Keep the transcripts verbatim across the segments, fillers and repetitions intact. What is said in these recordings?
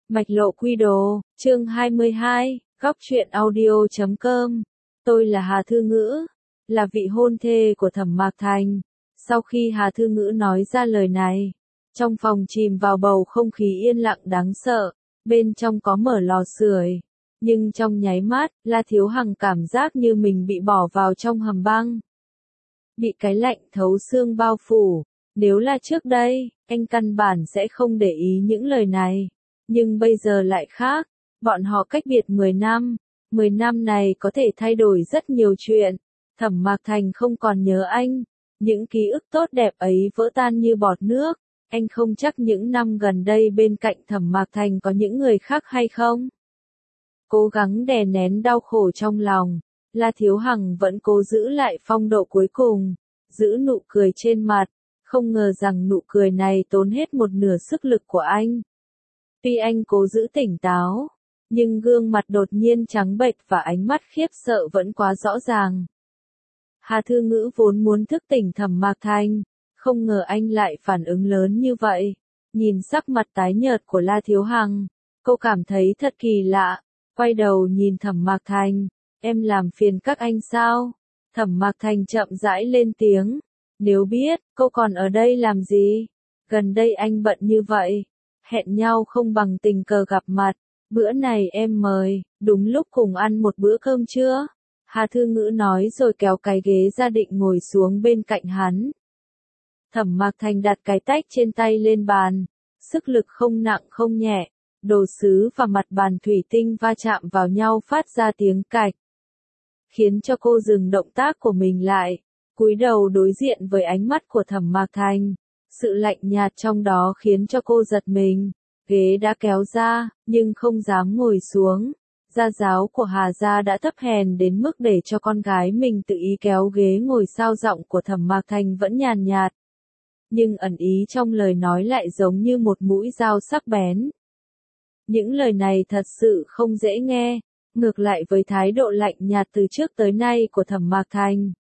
Mạch lộ quy đồ, chương hai mươi hai, góc truyện audio chấm com. Tôi là Hà Thư Ngữ, là vị hôn thê của Thẩm Mạc Thành. Sau khi Hà Thư Ngữ nói ra lời này, trong phòng chìm vào bầu không khí yên lặng đáng sợ, bên trong có mở lò sưởi. Nhưng trong nháy mắt, La Thiếu Hằng cảm giác như mình bị bỏ vào trong hầm băng. Bị cái lạnh thấu xương bao phủ. Nếu là trước đây, anh căn bản sẽ không để ý những lời này. Nhưng bây giờ lại khác, bọn họ cách biệt mười năm, mười năm này có thể thay đổi rất nhiều chuyện. Thẩm Mạc Thành không còn nhớ anh, những ký ức tốt đẹp ấy vỡ tan như bọt nước. Anh không chắc những năm gần đây bên cạnh Thẩm Mạc Thành có những người khác hay không. Cố gắng đè nén đau khổ trong lòng, La Thiếu Hằng vẫn cố giữ lại phong độ cuối cùng, giữ nụ cười trên mặt. Không ngờ rằng nụ cười này tốn hết một nửa sức lực của anh. Tuy anh cố giữ tỉnh táo, nhưng gương mặt đột nhiên trắng bệch và ánh mắt khiếp sợ vẫn quá rõ ràng. Hà Thư Ngữ vốn muốn thức tỉnh Thẩm Mạc Thành, không ngờ anh lại phản ứng lớn như vậy. Nhìn sắc mặt tái nhợt của La Thiếu Hằng, cô cảm thấy thật kỳ lạ, quay đầu nhìn Thẩm Mạc Thành, em làm phiền các anh sao? Thẩm Mạc Thành chậm rãi lên tiếng. Nếu biết, cô còn ở đây làm gì? Gần đây anh bận như vậy. Hẹn nhau không bằng tình cờ gặp mặt. Bữa này em mời, đúng lúc cùng ăn một bữa cơm trưa. Hà Thư Ngữ nói rồi kéo cái ghế ra định ngồi xuống bên cạnh hắn. Thẩm Mạc Thành đặt cái tách trên tay lên bàn. Sức lực không nặng không nhẹ. Đồ sứ và mặt bàn thủy tinh va chạm vào nhau phát ra tiếng cạch. Khiến cho cô dừng động tác của mình lại. Cúi đầu đối diện với ánh mắt của Thẩm Mạc Thành, sự lạnh nhạt trong đó khiến cho cô giật mình. Ghế đã kéo ra, nhưng không dám ngồi xuống. Gia giáo của Hà gia đã thấp hèn đến mức để cho con gái mình tự ý kéo ghế ngồi, sao giọng của Thẩm Mạc Thành vẫn nhàn nhạt. Nhưng ẩn ý trong lời nói lại giống như một mũi dao sắc bén. Những lời này thật sự không dễ nghe, ngược lại với thái độ lạnh nhạt từ trước tới nay của Thẩm Mạc Thành.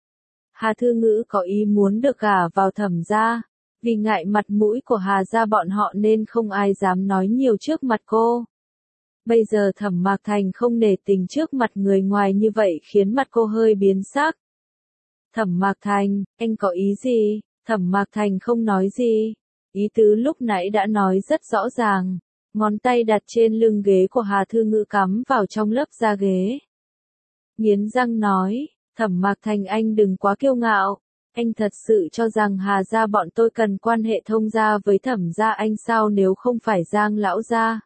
Hà Thư Ngữ có ý muốn được gả vào Thẩm gia, vì ngại mặt mũi của Hà gia bọn họ nên không ai dám nói nhiều trước mặt cô. Bây giờ Thẩm Mạc Thành không nể tình trước mặt người ngoài như vậy khiến mặt cô hơi biến sắc. Thẩm Mạc Thành, anh có ý gì? Thẩm Mạc Thành không nói gì. Ý tứ lúc nãy đã nói rất rõ ràng. Ngón tay đặt trên lưng ghế của Hà Thư Ngữ cắm vào trong lớp da ghế. Nghiến răng nói. Thẩm Mạc Thành, anh đừng quá kiêu ngạo, anh thật sự cho rằng Hà gia bọn tôi cần quan hệ thông gia với Thẩm gia anh sao, nếu không phải Giang lão gia?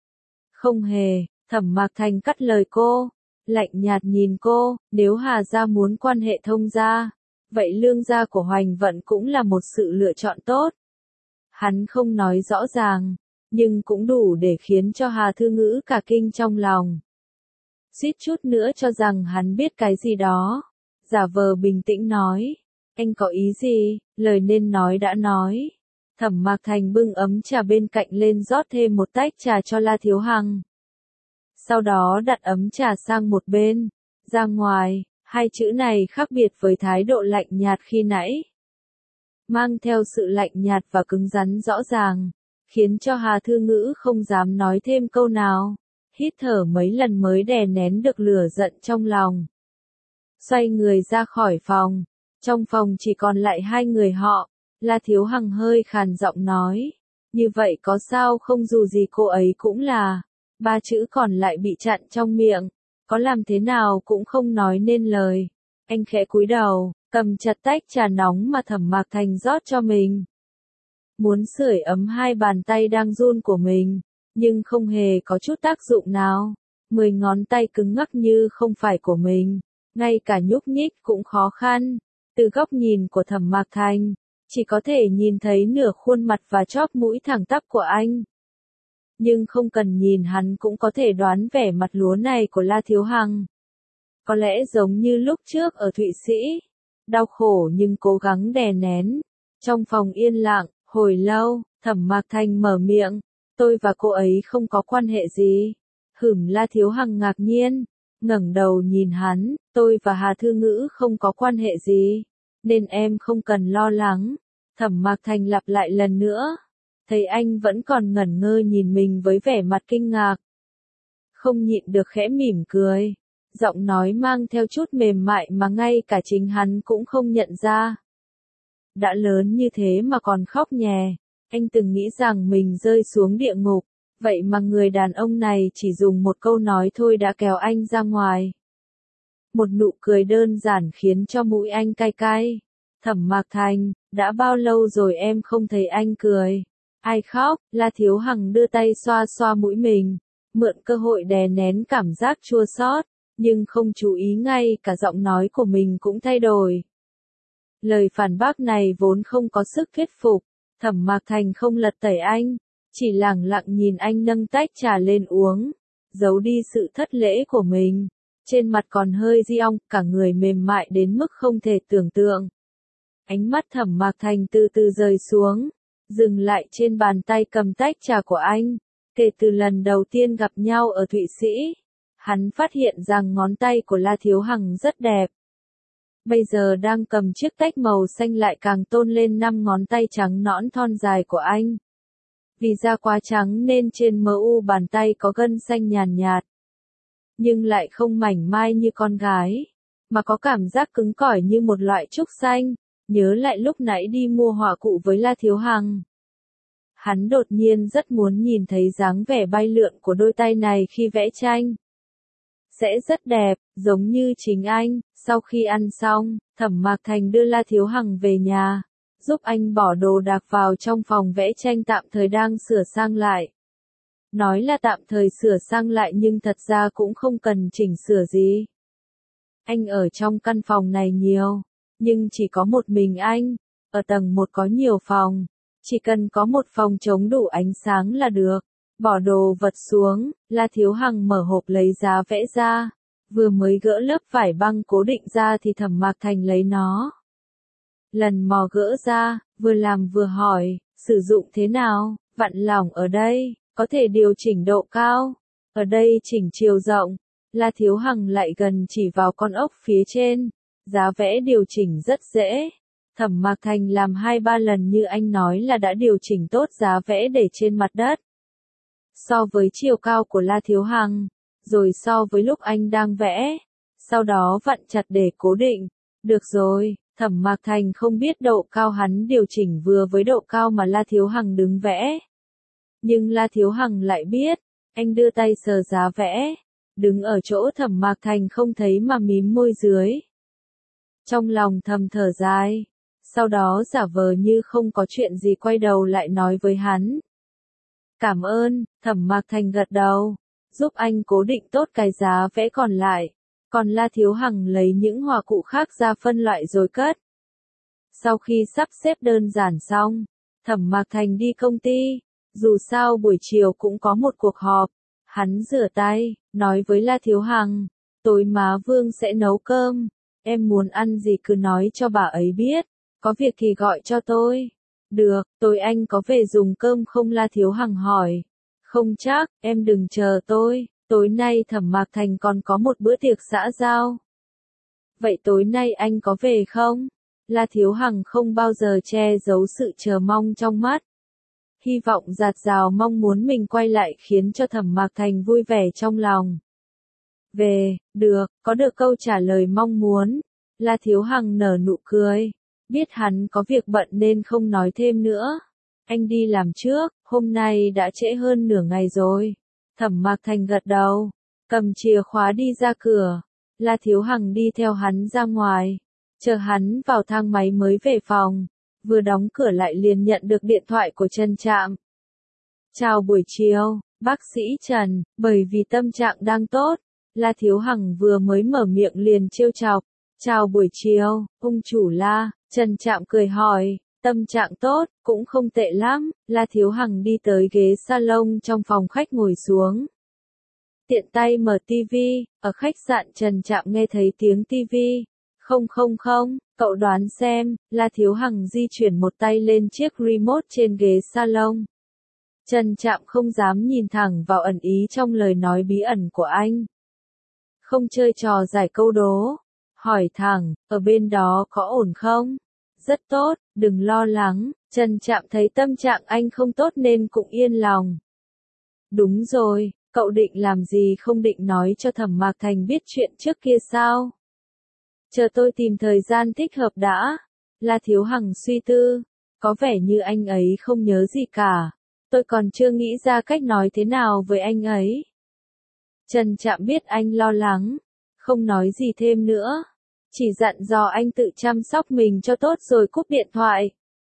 Không hề, Thẩm Mạc Thành cắt lời cô, lạnh nhạt nhìn cô, nếu Hà gia muốn quan hệ thông gia, vậy Lương gia của Hoành Vận cũng là một sự lựa chọn tốt. Hắn không nói rõ ràng, nhưng cũng đủ để khiến cho Hà Thư Ngữ cả kinh trong lòng. Suýt chút nữa cho rằng hắn biết cái gì đó. Giả vờ bình tĩnh nói. Anh có ý gì? Lời nên nói đã nói. Thẩm Mạc Thành bưng ấm trà bên cạnh lên rót thêm một tách trà cho La Thiếu Hằng. Sau đó đặt ấm trà sang một bên. Ra ngoài, hai chữ này khác biệt với thái độ lạnh nhạt khi nãy. Mang theo sự lạnh nhạt và cứng rắn rõ ràng. Khiến cho Hà Thư Ngữ không dám nói thêm câu nào. Hít thở mấy lần mới đè nén được lửa giận trong lòng. Xoay người ra khỏi phòng. Trong phòng chỉ còn lại hai người họ. La Thiếu Hằng hơi khàn giọng nói. Như vậy có sao không, dù gì cô ấy cũng là. Ba chữ còn lại bị chặn trong miệng. Có làm thế nào cũng không nói nên lời. Anh khẽ cúi đầu, cầm chặt tách trà nóng mà Thẩm Mạc Thành rót cho mình. Muốn sưởi ấm hai bàn tay đang run của mình. Nhưng không hề có chút tác dụng nào. Mười ngón tay cứng ngắc như không phải của mình. Ngay cả nhúc nhích cũng khó khăn. Từ góc nhìn của Thẩm Mạc Thành, chỉ có thể nhìn thấy nửa khuôn mặt và chóp mũi thẳng tắp của anh. Nhưng không cần nhìn hắn cũng có thể đoán vẻ mặt lúa này của La Thiếu Hằng. Có lẽ giống như lúc trước ở Thụy Sĩ. Đau khổ nhưng cố gắng đè nén. Trong phòng yên lặng, hồi lâu, Thẩm Mạc Thành mở miệng. Tôi và cô ấy không có quan hệ gì. Hửm, La Thiếu Hằng ngạc nhiên, ngẩng đầu nhìn hắn, tôi và Hà Thư Ngữ không có quan hệ gì, nên em không cần lo lắng. Thẩm Mạc Thành lặp lại lần nữa. thấy anh vẫn còn ngẩn ngơ nhìn mình với vẻ mặt kinh ngạc. Không nhịn được khẽ mỉm cười, giọng nói mang theo chút mềm mại mà ngay cả chính hắn cũng không nhận ra. Đã lớn như thế mà còn khóc nhè, anh từng nghĩ rằng mình rơi xuống địa ngục, vậy mà người đàn ông này chỉ dùng một câu nói thôi đã kéo anh ra ngoài. Một nụ cười đơn giản khiến cho mũi anh cay cay. Thẩm Mạc Thành, đã bao lâu rồi em không thấy anh cười? Ai khóc? La Thiếu Hằng đưa tay xoa xoa mũi mình, mượn cơ hội đè nén cảm giác chua xót, nhưng không chú ý ngay cả giọng nói của mình cũng thay đổi. Lời phản bác này vốn không có sức thuyết phục, Thẩm Mạc Thành không lật tẩy anh, chỉ lẳng lặng nhìn anh nâng tách trà lên uống, giấu đi sự thất lễ của mình. Trên mặt còn hơi diong, cả người mềm mại đến mức không thể tưởng tượng. Ánh mắt Thẩm Mạc Thành từ từ rời xuống, dừng lại trên bàn tay cầm tách trà của anh. Kể từ lần đầu tiên gặp nhau ở Thụy Sĩ, hắn phát hiện rằng ngón tay của La Thiếu Hằng rất đẹp. Bây giờ đang cầm chiếc tách màu xanh lại càng tôn lên năm ngón tay trắng nõn thon dài của anh. Vì da quá trắng nên trên mờ u bàn tay có gân xanh nhàn nhạt, nhưng lại không mảnh mai như con gái, mà có cảm giác cứng cỏi như một loại trúc xanh. Nhớ lại lúc nãy đi mua họa cụ với La Thiếu Hằng, hắn đột nhiên rất muốn nhìn thấy dáng vẻ bay lượn của đôi tay này khi vẽ tranh. Sẽ rất đẹp, giống như chính anh. Sau khi ăn xong, Thẩm Mạc Thành đưa La Thiếu Hằng về nhà, giúp anh bỏ đồ đạc vào trong phòng vẽ tranh tạm thời đang sửa sang lại. Nói là tạm thời sửa sang lại nhưng thật ra cũng không cần chỉnh sửa gì. Anh ở trong căn phòng này nhiều, nhưng chỉ có một mình anh. Ở tầng một có nhiều phòng, chỉ cần có một phòng trống đủ ánh sáng là được. Bỏ đồ vật xuống, La Thiếu Hằng mở hộp lấy giá vẽ ra. Vừa mới gỡ lớp vải băng cố định ra thì Thẩm Mạc Thành lấy nó. Lần mò gỡ ra, vừa làm vừa hỏi, sử dụng thế nào? Vặn lỏng ở đây, có thể điều chỉnh độ cao. Ở đây chỉnh chiều rộng. La Thiếu Hằng lại gần chỉ vào con ốc phía trên. Giá vẽ điều chỉnh rất dễ. Thẩm Mạc Thành làm hai ba lần như anh nói là đã điều chỉnh tốt giá vẽ để trên mặt đất. So với chiều cao của La Thiếu Hằng, rồi so với lúc anh đang vẽ, sau đó vặn chặt để cố định. Được rồi, Thẩm Mạc Thành không biết độ cao hắn điều chỉnh vừa với độ cao mà La Thiếu Hằng đứng vẽ. Nhưng La Thiếu Hằng lại biết, anh đưa tay sờ giá vẽ, đứng ở chỗ Thẩm Mạc Thành không thấy mà mím môi dưới. Trong lòng thầm thở dài, sau đó giả vờ như không có chuyện gì quay đầu lại nói với hắn. Cảm ơn. Thẩm Mạc Thành gật đầu, giúp anh cố định tốt cái giá vẽ còn lại, còn La Thiếu Hằng lấy những họa cụ khác ra phân loại rồi cất. Sau khi sắp xếp đơn giản xong, Thẩm Mạc Thành đi công ty, dù sao buổi chiều cũng có một cuộc họp. Hắn rửa tay, nói với La Thiếu Hằng, tối má Vương sẽ nấu cơm, em muốn ăn gì cứ nói cho bà ấy biết, có việc thì gọi cho tôi. Được, tối anh có về dùng cơm không? La Thiếu Hằng hỏi. Không chắc, em đừng chờ tôi, tối nay Thẩm Mạc Thành còn có một bữa tiệc xã giao. Vậy tối nay anh có về không? La Thiếu Hằng không bao giờ che giấu sự chờ mong trong mắt. Hy vọng dạt dào mong muốn mình quay lại khiến cho Thẩm Mạc Thành vui vẻ trong lòng. Về, được, có được câu trả lời mong muốn. La Thiếu Hằng nở nụ cười, biết hắn có việc bận nên không nói thêm nữa. Anh đi làm trước, hôm nay đã trễ hơn nửa ngày rồi. Thẩm Mạc Thành gật đầu, cầm chìa khóa đi ra cửa. La Thiếu Hằng đi theo hắn ra ngoài, chờ hắn vào thang máy mới về phòng. Vừa đóng cửa lại liền nhận được điện thoại của Trần Trạm. Chào buổi chiều, bác sĩ Trần, bởi vì tâm trạng đang tốt, La Thiếu Hằng vừa mới mở miệng liền trêu chọc. Chào buổi chiều, ông chủ La. Trần Trạm cười hỏi, tâm trạng tốt, cũng không tệ lắm. La Thiếu Hằng đi tới ghế salon trong phòng khách ngồi xuống. Tiện tay mở tivi, ở khách sạn Trần Trạm nghe thấy tiếng tivi. Không không không, cậu đoán xem. La Thiếu Hằng di chuyển một tay lên chiếc remote trên ghế salon. Trần Trạm không dám nhìn thẳng vào ẩn ý trong lời nói bí ẩn của anh. Không chơi trò giải câu đố. Hỏi thẳng, ở bên đó có ổn không? Rất tốt, đừng lo lắng, Trần Trạm thấy tâm trạng anh không tốt nên cũng yên lòng. Đúng rồi, cậu định làm gì, không định nói cho Thẩm Mạc Thành biết chuyện trước kia sao? Chờ tôi tìm thời gian thích hợp đã. La Thiếu Hằng suy tư, có vẻ như anh ấy không nhớ gì cả. Tôi còn chưa nghĩ ra cách nói thế nào với anh ấy. Trần Trạm biết anh lo lắng, không nói gì thêm nữa. Chỉ dặn dò anh tự chăm sóc mình cho tốt rồi cúp điện thoại.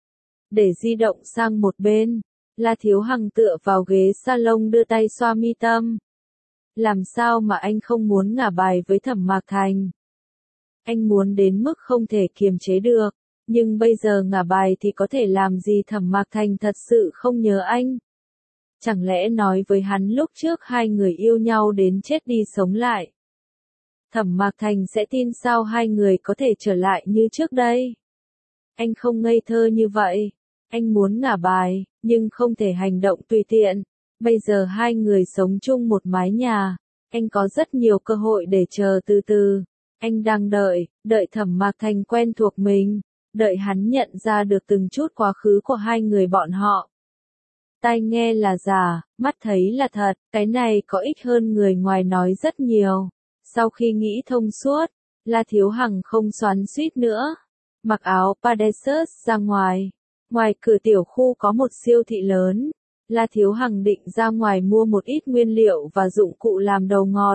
Để di động sang một bên, La Thiếu Hằng tựa vào ghế salon đưa tay xoa mi tâm. Làm sao mà anh không muốn ngả bài với Thẩm Mạc Thành? Anh muốn đến mức không thể kiềm chế được, nhưng bây giờ ngả bài thì có thể làm gì? Thẩm Mạc Thành thật sự không nhớ anh. Chẳng lẽ nói với hắn lúc trước hai người yêu nhau đến chết đi sống lại? Thẩm Mạc Thành sẽ tin sao hai người có thể trở lại như trước đây? Anh không ngây thơ như vậy. Anh muốn ngả bài, nhưng không thể hành động tùy tiện. Bây giờ hai người sống chung một mái nhà. Anh có rất nhiều cơ hội để chờ từ từ. Anh đang đợi, đợi Thẩm Mạc Thành quen thuộc mình. Đợi hắn nhận ra được từng chút quá khứ của hai người bọn họ. Tai nghe là giả, mắt thấy là thật. Cái này có ích hơn người ngoài nói rất nhiều. Sau khi nghĩ thông suốt, La Thiếu Hằng không xoắn xuýt nữa. Mặc áo Pegasus ra ngoài. Ngoài cửa tiểu khu có một siêu thị lớn. La Thiếu Hằng định ra ngoài mua một ít nguyên liệu và dụng cụ làm đầu ngọt.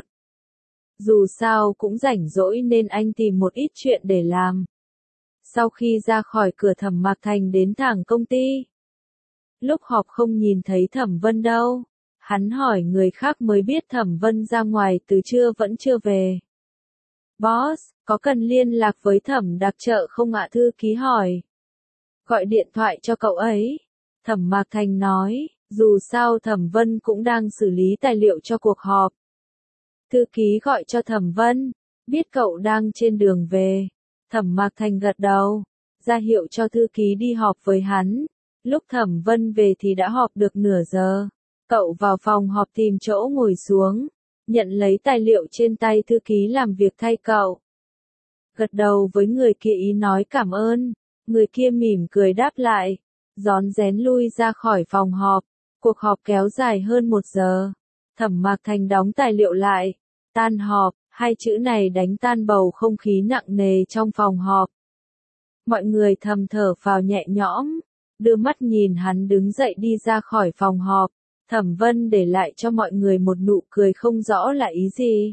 Dù sao cũng rảnh rỗi nên anh tìm một ít chuyện để làm. Sau khi ra khỏi cửa, Thẩm Mạc Thành đến thẳng công ty. Lúc họp không nhìn thấy Thẩm Vân đâu. Hắn hỏi người khác mới biết Thẩm Vân ra ngoài từ trưa vẫn chưa về. Boss, có cần liên lạc với Thẩm đặc trợ không ạ? Thư ký hỏi. Gọi điện thoại cho cậu ấy. Thẩm Mạc Thành nói, dù sao Thẩm Vân cũng đang xử lý tài liệu cho cuộc họp. Thư ký gọi cho Thẩm Vân, biết cậu đang trên đường về. Thẩm Mạc Thành gật đầu, ra hiệu cho thư ký đi họp với hắn. Lúc Thẩm Vân về thì đã họp được nửa giờ. Cậu vào phòng họp tìm chỗ ngồi xuống, nhận lấy tài liệu trên tay thư ký làm việc thay cậu. Gật đầu với người kia ý nói cảm ơn, người kia mỉm cười đáp lại, rón rén lui ra khỏi phòng họp. Cuộc họp kéo dài hơn một giờ. Thẩm Mạc Thành đóng tài liệu lại, tan họp, hai chữ này đánh tan bầu không khí nặng nề trong phòng họp. Mọi người thầm thở phào nhẹ nhõm, đưa mắt nhìn hắn đứng dậy đi ra khỏi phòng họp. Thẩm Vân để lại cho mọi người một nụ cười không rõ là ý gì.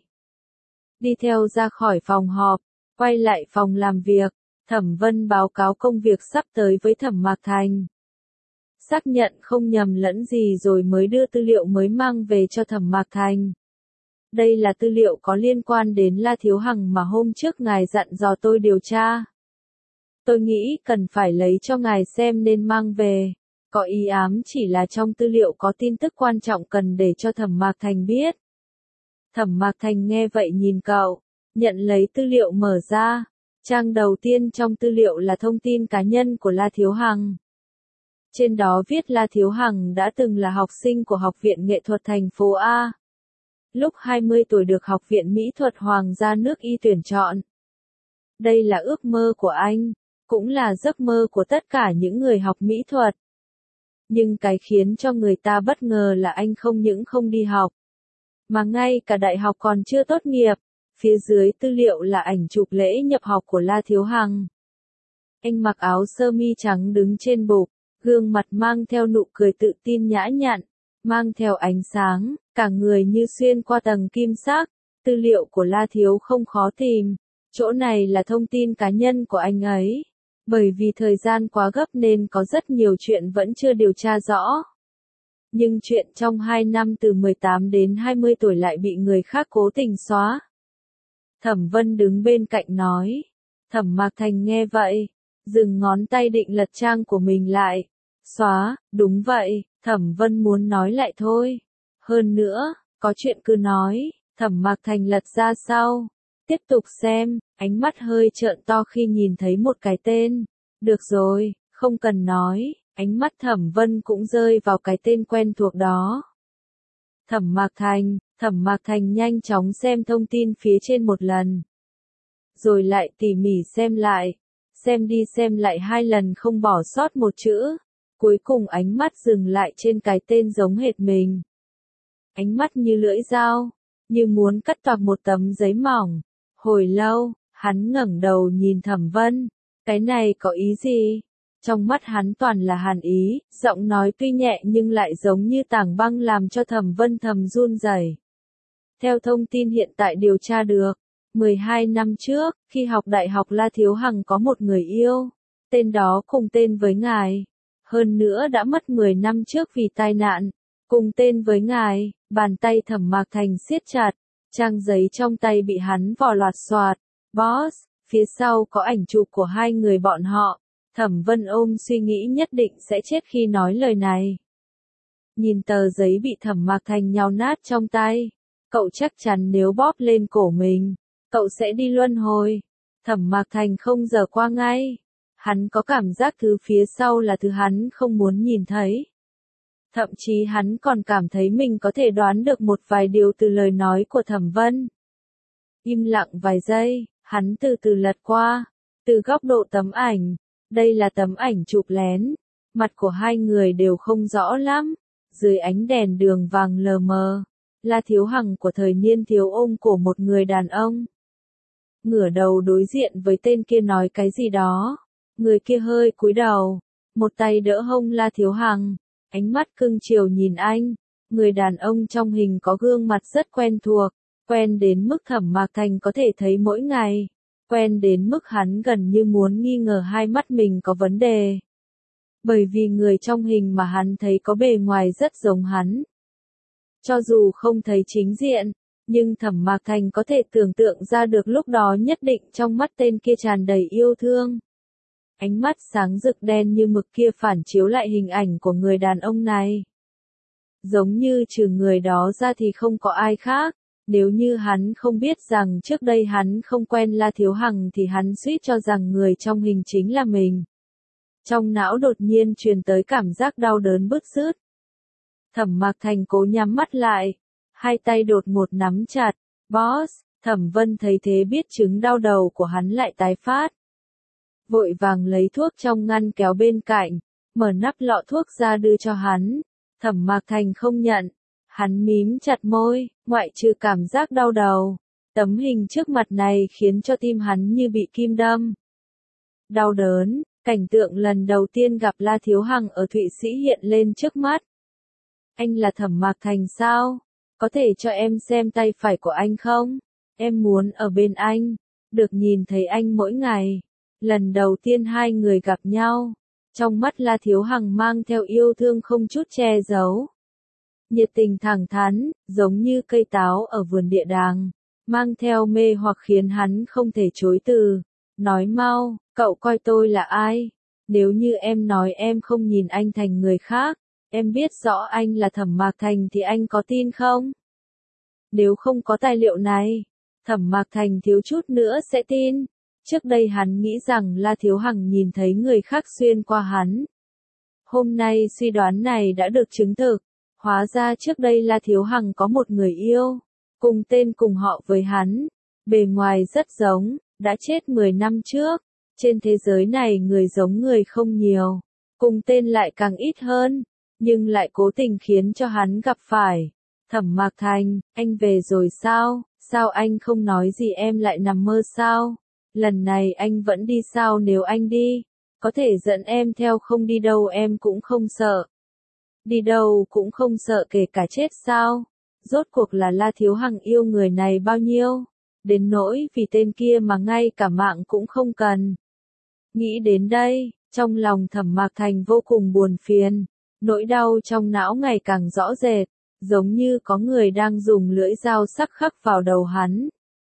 Đi theo ra khỏi phòng họp, quay lại phòng làm việc, Thẩm Vân báo cáo công việc sắp tới với Thẩm Mạc Thành. Xác nhận không nhầm lẫn gì rồi mới đưa tư liệu mới mang về cho Thẩm Mạc Thành. Đây là tư liệu có liên quan đến La Thiếu Hằng mà hôm trước ngài dặn dò tôi điều tra. Tôi nghĩ cần phải lấy cho ngài xem nên mang về. Có ý ám chỉ là trong tư liệu có tin tức quan trọng cần để cho Thẩm Mạc Thành biết. Thẩm Mạc Thành nghe vậy nhìn cậu, nhận lấy tư liệu mở ra. Trang đầu tiên trong tư liệu là thông tin cá nhân của La Thiếu Hằng. Trên đó viết La Thiếu Hằng đã từng là học sinh của Học viện Nghệ thuật thành phố A. Lúc hai mươi tuổi được Học viện Mỹ thuật Hoàng gia nước Y tuyển chọn. Đây là ước mơ của anh, cũng là giấc mơ của tất cả những người học mỹ thuật. Nhưng cái khiến cho người ta bất ngờ là anh không những không đi học, mà ngay cả đại học còn chưa tốt nghiệp. Phía dưới tư liệu là ảnh chụp lễ nhập học của La Thiếu Hằng. Anh mặc áo sơ mi trắng đứng trên bục, gương mặt mang theo nụ cười tự tin nhã nhặn, mang theo ánh sáng, cả người như xuyên qua tầng kim sắc. Tư liệu của La Thiếu không khó tìm, chỗ này là thông tin cá nhân của anh ấy. Bởi vì thời gian quá gấp nên có rất nhiều chuyện vẫn chưa điều tra rõ. Nhưng chuyện trong hai năm từ mười tám đến hai mươi tuổi lại bị người khác cố tình xóa. Thẩm Vân đứng bên cạnh nói. Thẩm Mạc Thành nghe vậy, dừng ngón tay định lật trang của mình lại. Xóa, đúng vậy, Thẩm Vân muốn nói lại thôi. Hơn nữa, có chuyện cứ nói. Thẩm Mạc Thành lật ra sau. Tiếp tục xem, ánh mắt hơi trợn to khi nhìn thấy một cái tên. Được rồi, không cần nói, ánh mắt Thẩm Vân cũng rơi vào cái tên quen thuộc đó. Thẩm Mạc Thành, Thẩm Mạc Thành nhanh chóng xem thông tin phía trên một lần. Rồi lại tỉ mỉ xem lại. xem đi xem lại hai lần không bỏ sót một chữ. Cuối cùng ánh mắt dừng lại trên cái tên giống hệt mình. Ánh mắt như lưỡi dao, như muốn cắt toạc một tấm giấy mỏng. Hồi lâu, hắn ngẩng đầu nhìn Thẩm Vân. Cái này có ý gì? Trong mắt hắn toàn là hàn ý, giọng nói tuy nhẹ nhưng lại giống như tảng băng làm cho Thẩm Vân thầm run rẩy. Theo thông tin hiện tại điều tra được, mười hai năm trước, khi học đại học La Thiếu Hằng có một người yêu, tên đó cùng tên với ngài. Hơn nữa đã mất mười năm trước vì tai nạn, cùng tên với ngài, bàn tay Thẩm Mạc Thành siết chặt, trang giấy trong tay bị hắn vò loạt xoạt. Boss, phía sau có ảnh chụp của hai người bọn họ. Thẩm Vân ôm suy nghĩ nhất định sẽ chết khi nói lời này. Nhìn tờ giấy bị Thẩm Mạc Thành nhào nát trong tay, cậu chắc chắn nếu bóp lên cổ mình, cậu sẽ đi luân hồi. Thẩm Mạc Thành không dở qua ngay. Hắn có cảm giác thứ phía sau là thứ hắn không muốn nhìn thấy. Thậm chí hắn còn cảm thấy mình có thể đoán được một vài điều từ lời nói của Thẩm Vân. Im lặng vài giây, hắn từ từ lật qua, từ góc độ tấm ảnh. Đây là tấm ảnh chụp lén, mặt của hai người đều không rõ lắm, dưới ánh đèn đường vàng lờ mờ, là Thiếu Hằng của thời niên thiếu ôm cổ một người đàn ông. Ngửa đầu đối diện với tên kia nói cái gì đó, người kia hơi cúi đầu, một tay đỡ hông La Thiếu Hằng, ánh mắt cưng chiều nhìn anh, người đàn ông trong hình có gương mặt rất quen thuộc, quen đến mức Thẩm Mạc Thành có thể thấy mỗi ngày. Quen đến mức hắn gần như muốn nghi ngờ hai mắt mình có vấn đề. Bởi vì người trong hình mà hắn thấy có bề ngoài rất giống hắn. Cho dù không thấy chính diện, nhưng Thẩm Mạc Thành có thể tưởng tượng ra được lúc đó nhất định trong mắt tên kia tràn đầy yêu thương. Ánh mắt sáng rực đen như mực kia phản chiếu lại hình ảnh của người đàn ông này. Giống như trừ người đó ra thì không có ai khác. Nếu như hắn không biết rằng trước đây hắn không quen La Thiếu Hằng thì hắn suýt cho rằng người trong hình chính là mình. Trong não đột nhiên truyền tới cảm giác đau đớn bứt rứt. Thẩm Mạc Thành cố nhắm mắt lại, hai tay đột ngột nắm chặt. Boss, Thẩm Vân thấy thế biết chứng đau đầu của hắn lại tái phát. Vội vàng lấy thuốc trong ngăn kéo bên cạnh, mở nắp lọ thuốc ra đưa cho hắn. Thẩm Mạc Thành không nhận. Hắn mím chặt môi, ngoại trừ cảm giác đau đầu. Tấm hình trước mặt này khiến cho tim hắn như bị kim đâm. Đau đớn, cảnh tượng lần đầu tiên gặp La Thiếu Hằng ở Thụy Sĩ hiện lên trước mắt. Anh là Thẩm Mạc Thành sao? Có thể cho em xem tay phải của anh không? Em muốn ở bên anh, được nhìn thấy anh mỗi ngày. Lần đầu tiên hai người gặp nhau, trong mắt La Thiếu Hằng mang theo yêu thương không chút che giấu. Nhiệt tình thẳng thắn, giống như cây táo ở vườn địa đàng, mang theo mê hoặc khiến hắn không thể chối từ. Nói mau, cậu coi tôi là ai? Nếu như em nói em không nhìn anh thành người khác, em biết rõ anh là Thẩm Mạc Thành thì anh có tin không? Nếu không có tài liệu này, Thẩm Mạc Thành thiếu chút nữa sẽ tin. Trước đây hắn nghĩ rằng La Thiếu Hằng nhìn thấy người khác xuyên qua hắn. Hôm nay suy đoán này đã được chứng thực. Hóa ra trước đây La Thiếu Hằng có một người yêu, cùng tên cùng họ với hắn, bề ngoài rất giống, đã chết mười năm trước. Trên thế giới này người giống người không nhiều, cùng tên lại càng ít hơn, nhưng lại cố tình khiến cho hắn gặp phải. Thẩm Mạc Thành, anh về rồi sao? Sao anh không nói gì em lại nằm mơ sao? Lần này anh vẫn đi sao? Nếu anh đi, có thể dẫn em theo, không đi đâu em cũng không sợ. Đi đâu cũng không sợ kể cả chết sao? Rốt cuộc là La Thiếu Hằng yêu người này bao nhiêu? Đến nỗi vì tên kia mà ngay cả mạng cũng không cần. Nghĩ đến đây, trong lòng Thẩm Mạc Thành vô cùng buồn phiền. Nỗi đau trong não ngày càng rõ rệt, giống như có người đang dùng lưỡi dao sắc khắc vào đầu hắn.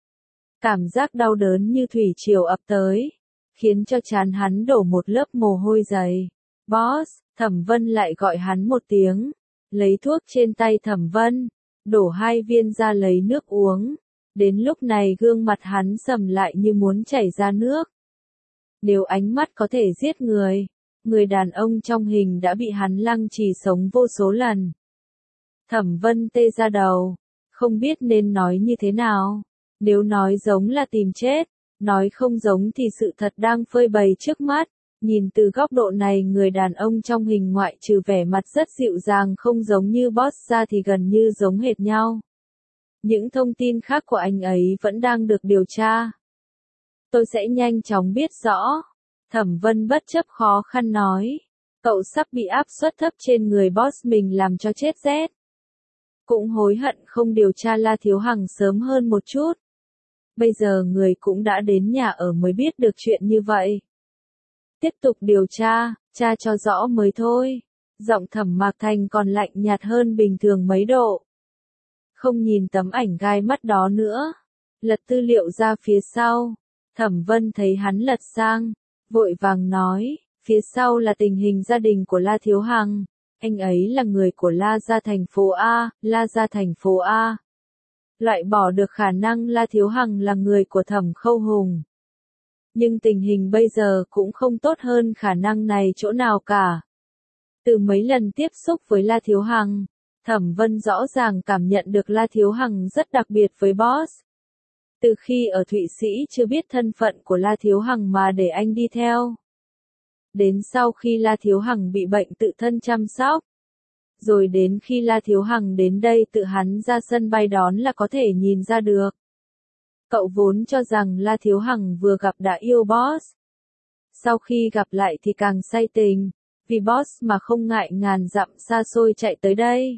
Cảm giác đau đớn như thủy triều ập tới, khiến cho trán hắn đổ một lớp mồ hôi dày. Boss, Thẩm Vân lại gọi hắn một tiếng, lấy thuốc trên tay Thẩm Vân, đổ hai viên ra lấy nước uống. Đến lúc này gương mặt hắn sầm lại như muốn chảy ra nước. Nếu ánh mắt có thể giết người, người đàn ông trong hình đã bị hắn lăng trì sống vô số lần. Thẩm Vân tê ra đầu, không biết nên nói như thế nào. Nếu nói giống là tìm chết, Nói không giống thì sự thật đang phơi bày trước mắt. Nhìn từ góc độ này, người đàn ông trong hình ngoại trừ vẻ mặt rất dịu dàng không giống như boss ra thì gần như giống hệt nhau. Những thông tin khác của anh ấy vẫn đang được điều tra. Tôi sẽ nhanh chóng biết rõ. Thẩm Vân bất chấp khó khăn nói. Cậu sắp bị áp suất thấp trên người boss mình làm cho chết rét. Cũng hối hận không điều tra La Thiếu Hằng sớm hơn một chút. Bây giờ người cũng đã đến nhà ở mới biết được chuyện như vậy. Tiếp tục điều tra, tra cho rõ mới thôi. Giọng Thẩm Mạc Thành còn lạnh nhạt hơn bình thường mấy độ. Không nhìn tấm ảnh gai mắt đó nữa. Lật tư liệu ra phía sau. Thẩm Vân thấy hắn lật sang, vội vàng nói, phía sau là tình hình gia đình của La Thiếu Hằng. Anh ấy là người của La gia thành phố A, La gia thành phố A. Loại bỏ được khả năng La Thiếu Hằng là người của Thẩm Khâu Hùng. Nhưng tình hình bây giờ cũng không tốt hơn khả năng này chỗ nào cả. Từ mấy lần tiếp xúc với La Thiếu Hằng, Thẩm Vân rõ ràng cảm nhận được La Thiếu Hằng rất đặc biệt với boss. Từ khi ở Thụy Sĩ chưa biết thân phận của La Thiếu Hằng mà để anh đi theo. Đến sau khi La Thiếu Hằng bị bệnh tự thân chăm sóc. Rồi đến khi La Thiếu Hằng đến đây tự hắn ra sân bay đón là có thể nhìn ra được. Cậu vốn cho rằng La Thiếu Hằng vừa gặp đã yêu boss. Sau khi gặp lại thì càng say tình, vì boss mà không ngại ngàn dặm xa xôi chạy tới đây.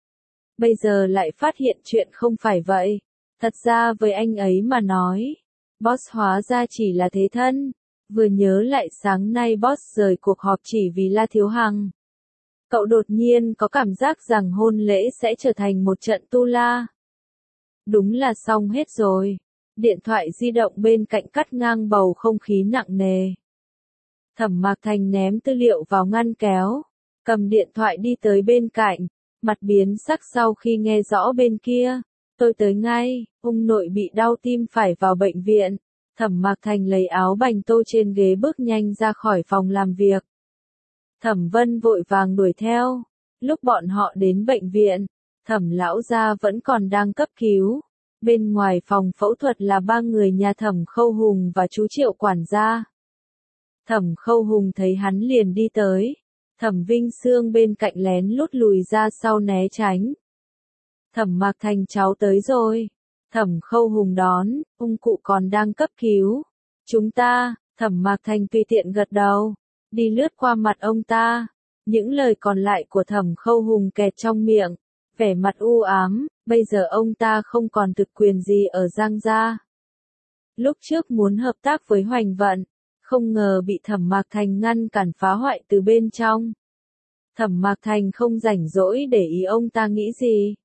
Bây giờ lại phát hiện chuyện không phải vậy. Thật ra với anh ấy mà nói, boss hóa ra chỉ là thế thân. Vừa nhớ lại sáng nay boss rời cuộc họp chỉ vì La Thiếu Hằng. Cậu đột nhiên có cảm giác rằng hôn lễ sẽ trở thành một trận tu la. Đúng là xong hết rồi. Điện thoại di động bên cạnh cắt ngang bầu không khí nặng nề. Thẩm Mạc Thành ném tư liệu vào ngăn kéo, cầm điện thoại đi tới bên cạnh, mặt biến sắc sau khi nghe rõ bên kia. Tôi tới ngay, ông nội bị đau tim phải vào bệnh viện. Thẩm Mạc Thành lấy áo bành tô trên ghế bước nhanh ra khỏi phòng làm việc. Thẩm Vân vội vàng đuổi theo. Lúc bọn họ đến bệnh viện, Thẩm lão gia vẫn còn đang cấp cứu. Bên ngoài phòng phẫu thuật là ba người nhà Thẩm Khâu Hùng và chú Triệu quản gia. Thẩm Khâu Hùng thấy hắn liền đi tới. Thẩm Vinh Sương bên cạnh lén lút lùi ra sau né tránh. Thẩm Mạc Thành cháu tới rồi. Thẩm Khâu Hùng đón, ông cụ còn đang cấp cứu. Chúng ta, Thẩm Mạc Thành tùy tiện gật đầu, đi lướt qua mặt ông ta. Những lời còn lại của Thẩm Khâu Hùng kẹt trong miệng, vẻ mặt u ám, bây giờ ông ta không còn thực quyền gì ở Giang gia. Lúc trước muốn hợp tác với Hoành Vận, không ngờ bị Thẩm Mạc Thành ngăn cản phá hoại từ bên trong. Thẩm Mạc Thành không rảnh rỗi để ý ông ta nghĩ gì.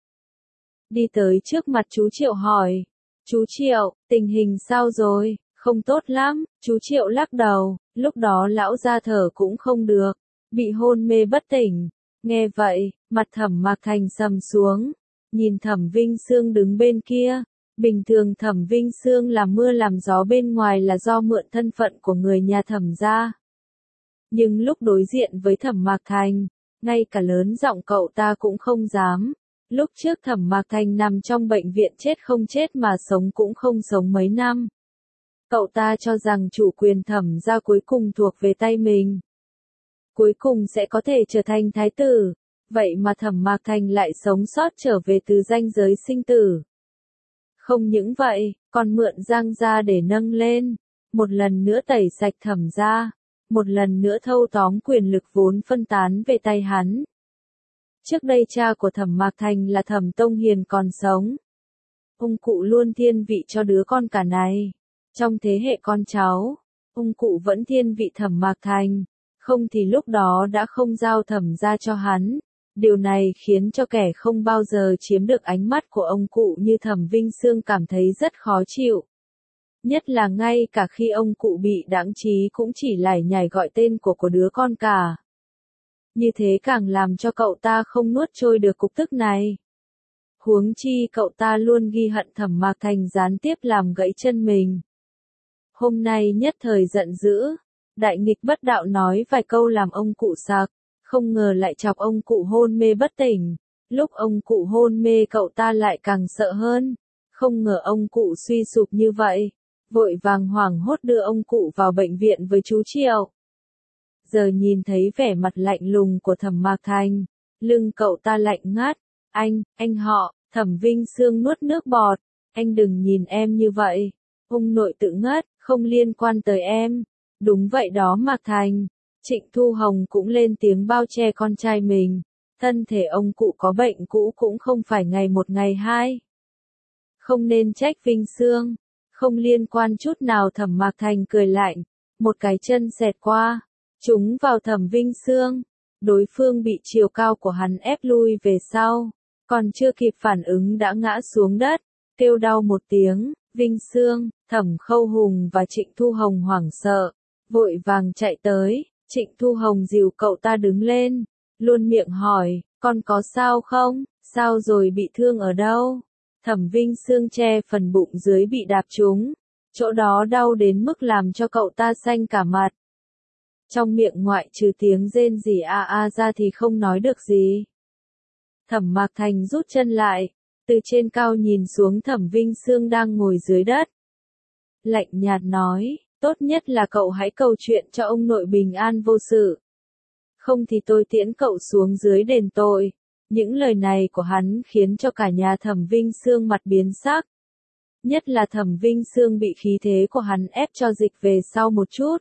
Đi tới trước mặt chú Triệu hỏi, chú Triệu, tình hình sao rồi? Không tốt lắm, chú Triệu lắc đầu, lúc đó lão gia thở cũng không được, bị hôn mê bất tỉnh. Nghe vậy, mặt Thẩm Mạc Thành sầm xuống, nhìn Thẩm Vinh Sương đứng bên kia. Bình thường Thẩm Vinh Sương làm mưa làm gió bên ngoài là do mượn thân phận của người nhà Thẩm gia. Nhưng lúc đối diện với Thẩm Mạc Thành, ngay cả lớn giọng cậu ta cũng không dám. Lúc trước Thẩm Mạc Thành nằm trong bệnh viện chết không chết mà sống cũng không sống mấy năm. Cậu ta cho rằng chủ quyền Thẩm gia cuối cùng thuộc về tay mình. Cuối cùng sẽ có thể trở thành thái tử. Vậy mà Thẩm Mạc Thành lại sống sót trở về từ ranh giới sinh tử. Không những vậy, còn mượn Giang gia để nâng lên. Một lần nữa tẩy sạch Thẩm gia. Một lần nữa thâu tóm quyền lực vốn phân tán về tay hắn. Trước đây cha của Thẩm Mạc Thành là Thẩm Tông Hiền còn sống. Ông cụ luôn thiên vị cho đứa con cả này. Trong thế hệ con cháu, ông cụ vẫn thiên vị Thẩm Mạc Thành. Không thì lúc đó đã không giao Thẩm gia cho hắn. Điều này khiến cho kẻ không bao giờ chiếm được ánh mắt của ông cụ như Thẩm Vinh Sương cảm thấy rất khó chịu. Nhất là ngay cả khi ông cụ bị đãng trí cũng chỉ lải nhải gọi tên của của đứa con cả. Như thế càng làm cho cậu ta không nuốt trôi được cục tức này. Huống chi cậu ta luôn ghi hận Thẩm Mạc Thành gián tiếp làm gãy chân mình. Hôm nay nhất thời giận dữ, đại nghịch bất đạo nói vài câu làm ông cụ sặc, không ngờ lại chọc ông cụ hôn mê bất tỉnh. Lúc ông cụ hôn mê cậu ta lại càng sợ hơn, không ngờ ông cụ suy sụp như vậy. vội vàng hoảng hốt đưa ông cụ vào bệnh viện với chú Triệu. Giờ nhìn thấy vẻ mặt lạnh lùng của Thẩm Mạc Thành, lưng cậu ta lạnh ngắt. Anh, anh họ, Thẩm Vinh Sương nuốt nước bọt. Anh đừng nhìn em như vậy. Ông nội tự ngất, không liên quan tới em. Đúng vậy đó Mạc Thành. Trịnh Thu Hồng cũng lên tiếng bao che con trai mình. Thân thể ông cụ có bệnh cũ cũng không phải ngày một ngày hai. Không nên trách Vinh Sương. Không liên quan chút nào. Thẩm Mạc Thành cười lạnh. Một cái chân xẹt qua. Trúng vào Thẩm Vinh Sương. Đối phương bị chiều cao của hắn ép lui về sau. Còn chưa kịp phản ứng đã ngã xuống đất. Kêu đau một tiếng. Vinh Sương, Thẩm Khâu Hùng và Trịnh Thu Hồng hoảng sợ. Vội vàng chạy tới. Trịnh Thu Hồng dìu cậu ta đứng lên. Luôn miệng hỏi, con có sao không? Sao rồi, bị thương ở đâu? Thẩm Vinh Sương che phần bụng dưới bị đạp trúng. Chỗ đó đau đến mức làm cho cậu ta xanh cả mặt. Trong miệng ngoại trừ tiếng rên rỉ a a ra thì không nói được gì. Thẩm Mạc Thành rút chân lại, từ trên cao nhìn xuống Thẩm Vinh Sương đang ngồi dưới đất. Lạnh nhạt nói, tốt nhất là cậu hãy cầu chuyện cho ông nội bình an vô sự. Không thì tôi tiễn cậu xuống dưới đền tội. Những lời này của hắn khiến cho cả nhà Thẩm Vinh Sương mặt biến sắc. Nhất là Thẩm Vinh Sương bị khí thế của hắn ép cho dịch về sau một chút.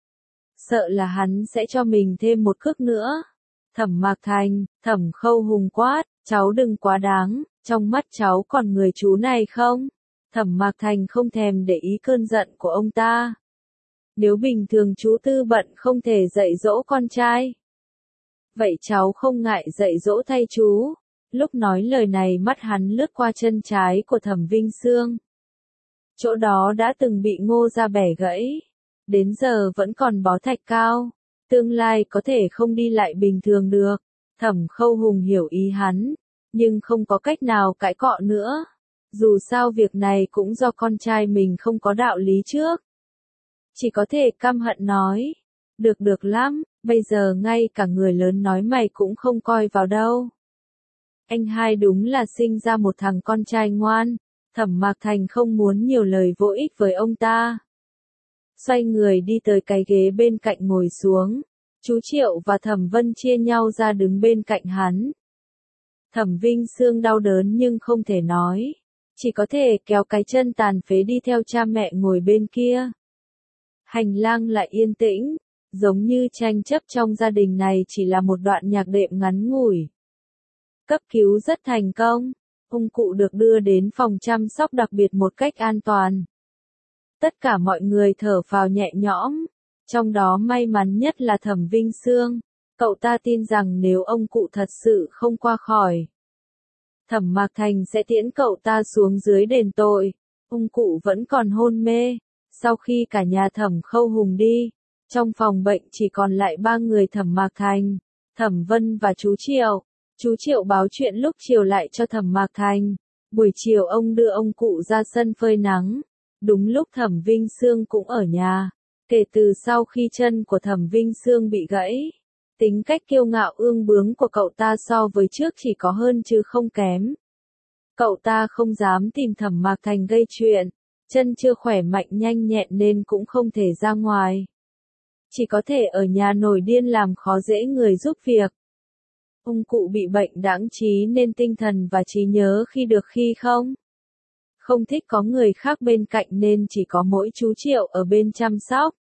Sợ là hắn sẽ cho mình thêm một cước nữa. Thẩm Mạc Thành, Thẩm Khâu Hùng quát, cháu đừng quá đáng, trong mắt cháu còn người chú này không? Thẩm Mạc Thành không thèm để ý cơn giận của ông ta. Nếu bình thường chú Tư bận không thể dạy dỗ con trai, vậy cháu không ngại dạy dỗ thay chú. Lúc nói lời này mắt hắn lướt qua chân trái của Thẩm Vinh Sương. Chỗ đó đã từng bị Ngô ra bẻ gãy. Đến giờ vẫn còn bó thạch cao. Tương lai có thể không đi lại bình thường được. Thẩm Khâu Hùng hiểu ý hắn. Nhưng không có cách nào cãi cọ nữa. Dù sao việc này cũng do con trai mình không có đạo lý trước. Chỉ có thể căm hận nói. Được được lắm, bây giờ ngay cả người lớn nói mày cũng không coi vào đâu. Anh hai đúng là sinh ra một thằng con trai ngoan. Thẩm Mạc Thành không muốn nhiều lời vô ích với ông ta. Xoay người đi tới cái ghế bên cạnh ngồi xuống. Chú Triệu và Thẩm Vân chia nhau ra đứng bên cạnh hắn. Thẩm Vinh Sương đau đớn nhưng không thể nói. Chỉ có thể kéo cái chân tàn phế đi theo cha mẹ ngồi bên kia. Hành lang lại yên tĩnh. Giống như tranh chấp trong gia đình này chỉ là một đoạn nhạc đệm ngắn ngủi. Cấp cứu rất thành công. Ông cụ được đưa đến phòng chăm sóc đặc biệt một cách an toàn. Tất cả mọi người thở phào nhẹ nhõm. Trong đó may mắn nhất là Thẩm Vinh Sương. Cậu ta tin rằng nếu ông cụ thật sự không qua khỏi, Thẩm Mạc Thành sẽ tiễn cậu ta xuống dưới đền tội. Ông cụ vẫn còn hôn mê. Sau khi cả nhà Thẩm Khâu Hùng đi, trong phòng bệnh chỉ còn lại ba người Thẩm Mạc Thành, Thẩm Vân và chú Triệu. Chú Triệu báo chuyện lúc chiều lại cho Thẩm Mạc Thành. Buổi chiều ông đưa ông cụ ra sân phơi nắng. Đúng lúc Thẩm Vinh Sương cũng ở nhà. Kể từ sau khi chân của Thẩm Vinh Sương bị gãy, tính cách kiêu ngạo ương bướng của cậu ta so với trước chỉ có hơn chứ không kém. Cậu ta không dám tìm Thẩm Mạc Thành gây chuyện. Chân chưa khỏe mạnh nhanh nhẹn nên cũng không thể ra ngoài. Chỉ có thể ở nhà nổi điên làm khó dễ người giúp việc. Ông cụ bị bệnh đãng trí nên tinh thần và trí nhớ khi được khi không. Không thích có người khác bên cạnh nên chỉ có mỗi chú Triệu ở bên chăm sóc.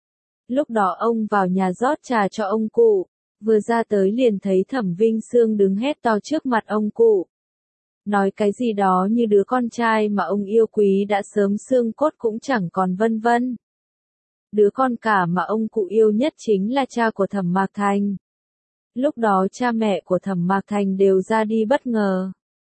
Lúc đó ông vào nhà rót trà cho ông cụ. Vừa ra tới liền thấy Thẩm Vinh Sương đứng hét to trước mặt ông cụ. Nói cái gì đó như đứa con trai mà ông yêu quý đã sớm xương cốt cũng chẳng còn vân vân. Đứa con cả mà ông cụ yêu nhất chính là cha của Thẩm Mạc Thành. Lúc đó cha mẹ của Thẩm Mạc Thành đều ra đi bất ngờ.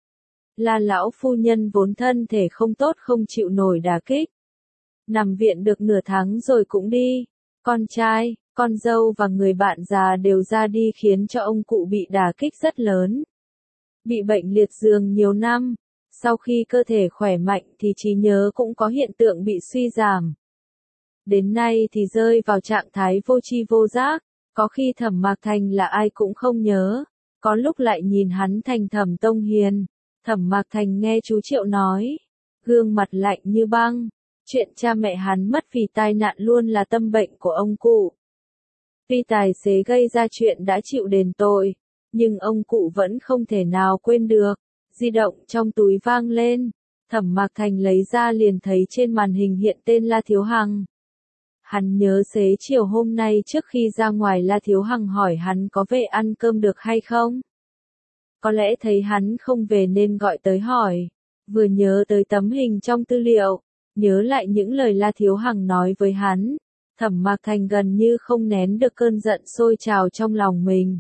Là lão phu nhân vốn thân thể không tốt không chịu nổi đả kích. Nằm viện được nửa tháng rồi cũng đi. Con trai, con dâu và người bạn già đều ra đi khiến cho ông cụ bị đả kích rất lớn. Bị bệnh liệt giường nhiều năm. Sau khi cơ thể khỏe mạnh thì trí nhớ cũng có hiện tượng bị suy giảm. Đến nay thì rơi vào trạng thái vô tri vô giác. Có khi Thẩm Mạc Thành là ai cũng không nhớ. Có lúc lại nhìn hắn thành Thẩm Tông Hiền. Thẩm Mạc Thành nghe chú Triệu nói. Gương mặt lạnh như băng. Chuyện cha mẹ hắn mất vì tai nạn luôn là tâm bệnh của ông cụ. Tuy tài xế gây ra chuyện đã chịu đền tội, nhưng ông cụ vẫn không thể nào quên được. Di động trong túi vang lên, Thẩm Mạc Thành lấy ra liền thấy trên màn hình hiện tên La Thiếu Hằng. Hắn nhớ xế chiều hôm nay trước khi ra ngoài La Thiếu Hằng hỏi hắn có về ăn cơm được hay không. Có lẽ thấy hắn không về nên gọi tới hỏi. Vừa nhớ tới tấm hình trong tư liệu, nhớ lại những lời La Thiếu Hằng nói với hắn, Thẩm Mạc Thành gần như không nén được cơn giận sôi trào trong lòng mình.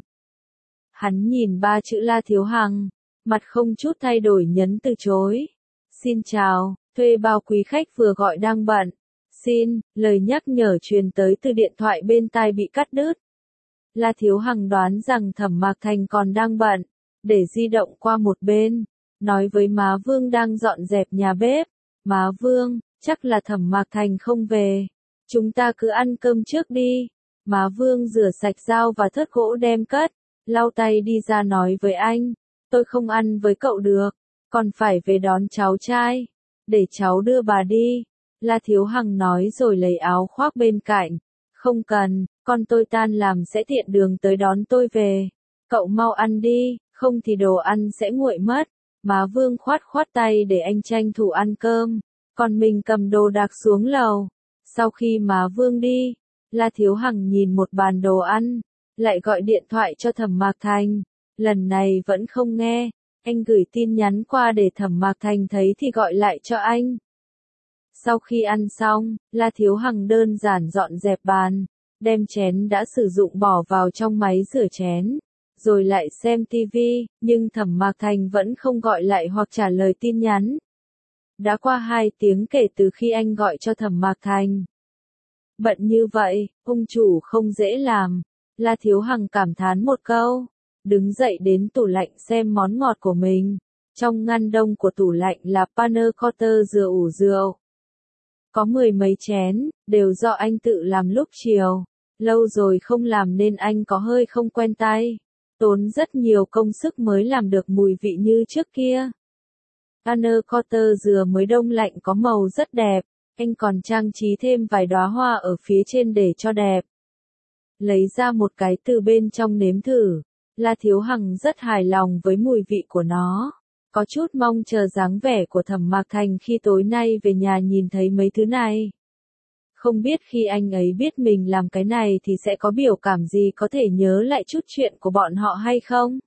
Hắn nhìn ba chữ La Thiếu Hằng, mặt không chút thay đổi nhấn từ chối. Xin chào, thuê bao quý khách vừa gọi đang bận. Xin, lời nhắc nhở truyền tới từ điện thoại bên tai bị cắt đứt. La Thiếu Hằng đoán rằng Thẩm Mạc Thành còn đang bận, để di động qua một bên, nói với má Vương đang dọn dẹp nhà bếp. Má Vương, chắc là Thẩm Mạc Thành không về. Chúng ta cứ ăn cơm trước đi. Má Vương rửa sạch dao và thớt gỗ đem cất, lau tay đi ra nói với anh. Tôi không ăn với cậu được, còn phải về đón cháu trai. Để cháu đưa bà đi. La Thiếu Hằng nói rồi lấy áo khoác bên cạnh. Không cần, con tôi tan làm sẽ tiện đường tới đón tôi về. Cậu mau ăn đi, không thì đồ ăn sẽ nguội mất. Má Vương khoát khoát tay để anh tranh thủ ăn cơm, còn mình cầm đồ đạc xuống lầu. Sau khi má Vương đi, La Thiếu Hằng nhìn một bàn đồ ăn, lại gọi điện thoại cho Thẩm Mạc Thành. Lần này vẫn không nghe, anh gửi tin nhắn qua để Thẩm Mạc Thành thấy thì gọi lại cho anh. Sau khi ăn xong, La Thiếu Hằng đơn giản dọn dẹp bàn, đem chén đã sử dụng bỏ vào trong máy rửa chén, rồi lại xem tivi, nhưng Thẩm Mạc Thành vẫn không gọi lại hoặc trả lời tin nhắn. Đã qua hai tiếng kể từ khi anh gọi cho Thẩm Mạc Thành. Bận như vậy, ông chủ không dễ làm. La Thiếu Hằng cảm thán một câu, đứng dậy đến tủ lạnh xem món ngọt của mình. Trong ngăn đông của tủ lạnh là panna cotta dừa ủ rượu. Có mười mấy chén, đều do anh tự làm lúc chiều. Lâu rồi không làm nên anh có hơi không quen tay. Tốn rất nhiều công sức mới làm được mùi vị như trước kia. Panna cotta dừa mới đông lạnh có màu rất đẹp, anh còn trang trí thêm vài đóa hoa ở phía trên để cho đẹp. Lấy ra một cái từ bên trong nếm thử, La Thiếu Hằng rất hài lòng với mùi vị của nó. Có chút mong chờ dáng vẻ của Thẩm Mạc Thành khi tối nay về nhà nhìn thấy mấy thứ này. Không biết khi anh ấy biết mình làm cái này thì sẽ có biểu cảm gì, có thể nhớ lại chút chuyện của bọn họ hay không?